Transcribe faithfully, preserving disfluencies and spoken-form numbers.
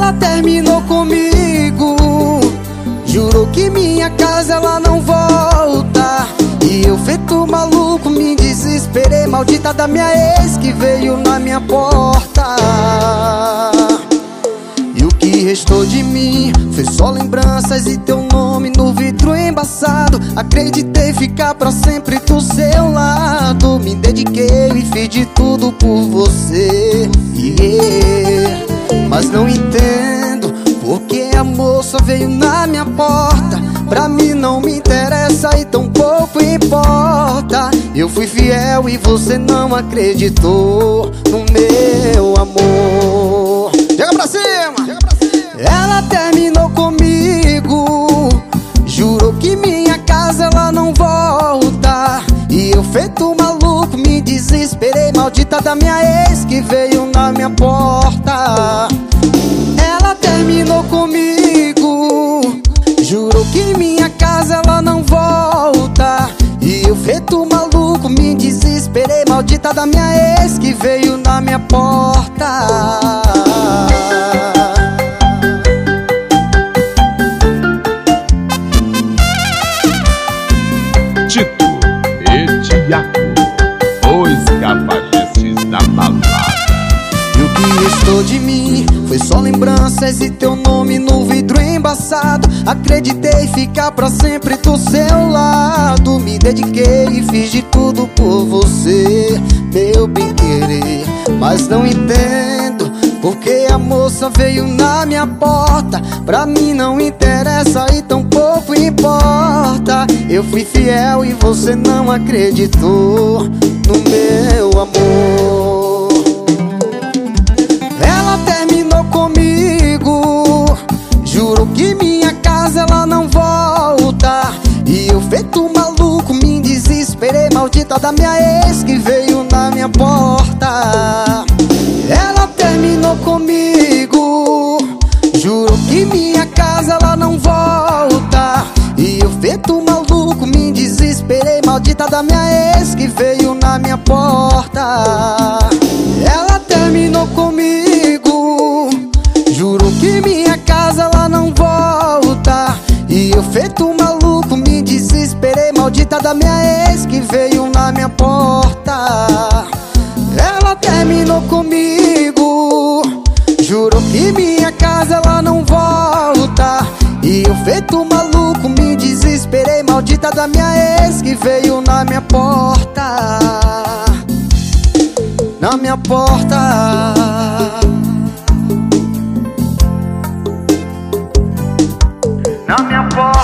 Ela terminou comigo, jurou que minha casa ela não volta. E eu feito maluco me desesperei, maldita da minha ex que veio na minha porta. E o que restou de mim foi só lembranças e teu nome no vidro embaçado. Acreditei ficar pra sempre do seu lado, me dediquei e fiz de tudo por você, yeah. Mas não entendo porque a moça veio na minha porta. Pra mim não me interessa e tão pouco importa. Eu fui fiel e você não acreditou no meu amor. Chega pra cima! Chega pra cima. Ela terminou comigo, jurou que minha casa ela não volta. E eu feito maluco me desesperei, maldita da minha ex que veio na minha porta. Ela terminou comigo, jurou que minha casa ela não volta. E eu feito maluco me desesperei, maldita da minha ex que veio na minha porta. Tito e Tiago, os capacetes da balada. E o que restou de mim foi só lembranças e teu nome no vidro embaçado. Acreditei ficar pra sempre do seu lado, me dediquei e fiz de tudo por você, meu bem-querer. Mas não entendo porque a moça veio na minha porta. Pra mim não interessa e tão pouco importa. Eu fui fiel e você não acreditou no meu amor. Ela terminou comigo, jurou que minha casa ela não volta. E eu feito maluco me desesperei, maldita da minha ex que veio na minha porta. Ela terminou comigo, jurou que minha casa ela não volta. E eu feito maluco me desesperei, maldita da minha ex que veio na minha porta. Ela terminou comigo, jurou que minha casa ela não volta. E eu feito maluco me desesperei, maldita da minha ex que veio na minha porta. Ela terminou comigo, jurou que minha casa ela não volta. E eu feito maluco me desesperei, maldita da minha ex que veio na minha porta. Na minha porta. Na minha porta.